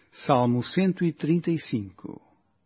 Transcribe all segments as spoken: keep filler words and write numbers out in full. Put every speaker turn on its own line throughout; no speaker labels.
Salmo cento e trinta e cinco.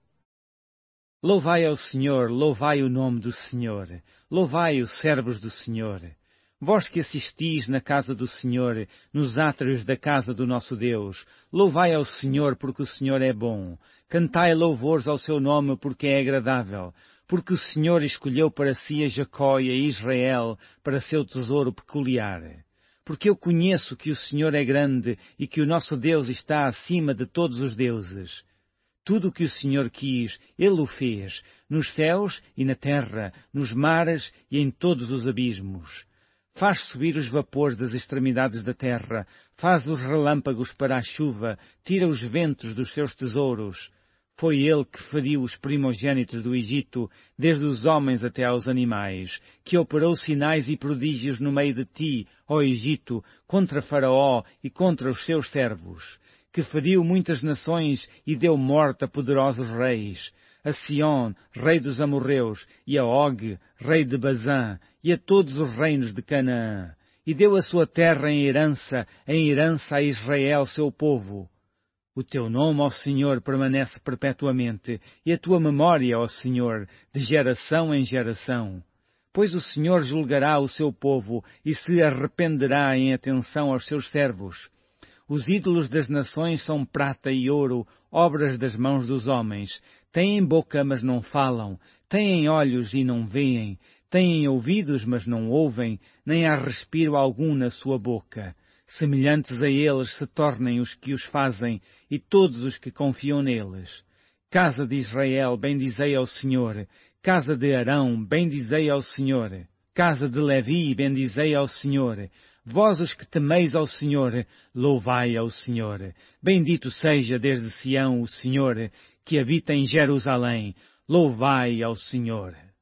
Louvai ao Senhor, louvai o nome do Senhor, louvai os servos do Senhor. Vós que assistis na casa do Senhor, nos átrios da casa do nosso Deus, louvai ao Senhor porque o Senhor é bom. Cantai louvores ao seu nome porque é agradável, porque o Senhor escolheu para si a Jacó e a Israel para seu tesouro peculiar. Porque eu conheço que o Senhor é grande e que o nosso Deus está acima de todos os deuses. Tudo o que o Senhor quis, Ele o fez, nos céus e na terra, nos mares e em todos os abismos. Faz subir os vapores das extremidades da terra, faz os relâmpagos para a chuva, tira os ventos dos seus tesouros. Foi Ele que feriu os primogênitos do Egito, desde os homens até aos animais, que operou sinais e prodígios no meio de ti, ó Egito, contra Faraó e contra os seus servos, que feriu muitas nações e deu morte a poderosos reis, a Sión, rei dos amorreus, e a Og, rei de Bazã, e a todos os reinos de Canaã, e deu a sua terra em herança, em herança a Israel, seu povo. O teu nome, ó Senhor, permanece perpetuamente, e a tua memória, ó Senhor, de geração em geração. Pois o Senhor julgará o seu povo e se arrependerá em atenção aos seus servos. Os ídolos das nações são prata e ouro, obras das mãos dos homens. Têm boca, mas não falam. Têm olhos e não veem. Têm ouvidos, mas não ouvem, nem há respiro algum na sua boca. Semelhantes a eles se tornem os que os fazem e todos os que confiam neles. Casa de Israel, bendizei ao Senhor. Casa de Arão, bendizei ao Senhor. Casa de Levi, bendizei ao Senhor. Vós os que temeis ao Senhor, louvai ao Senhor. Bendito seja desde Sião o Senhor, que habita em Jerusalém. Louvai ao Senhor.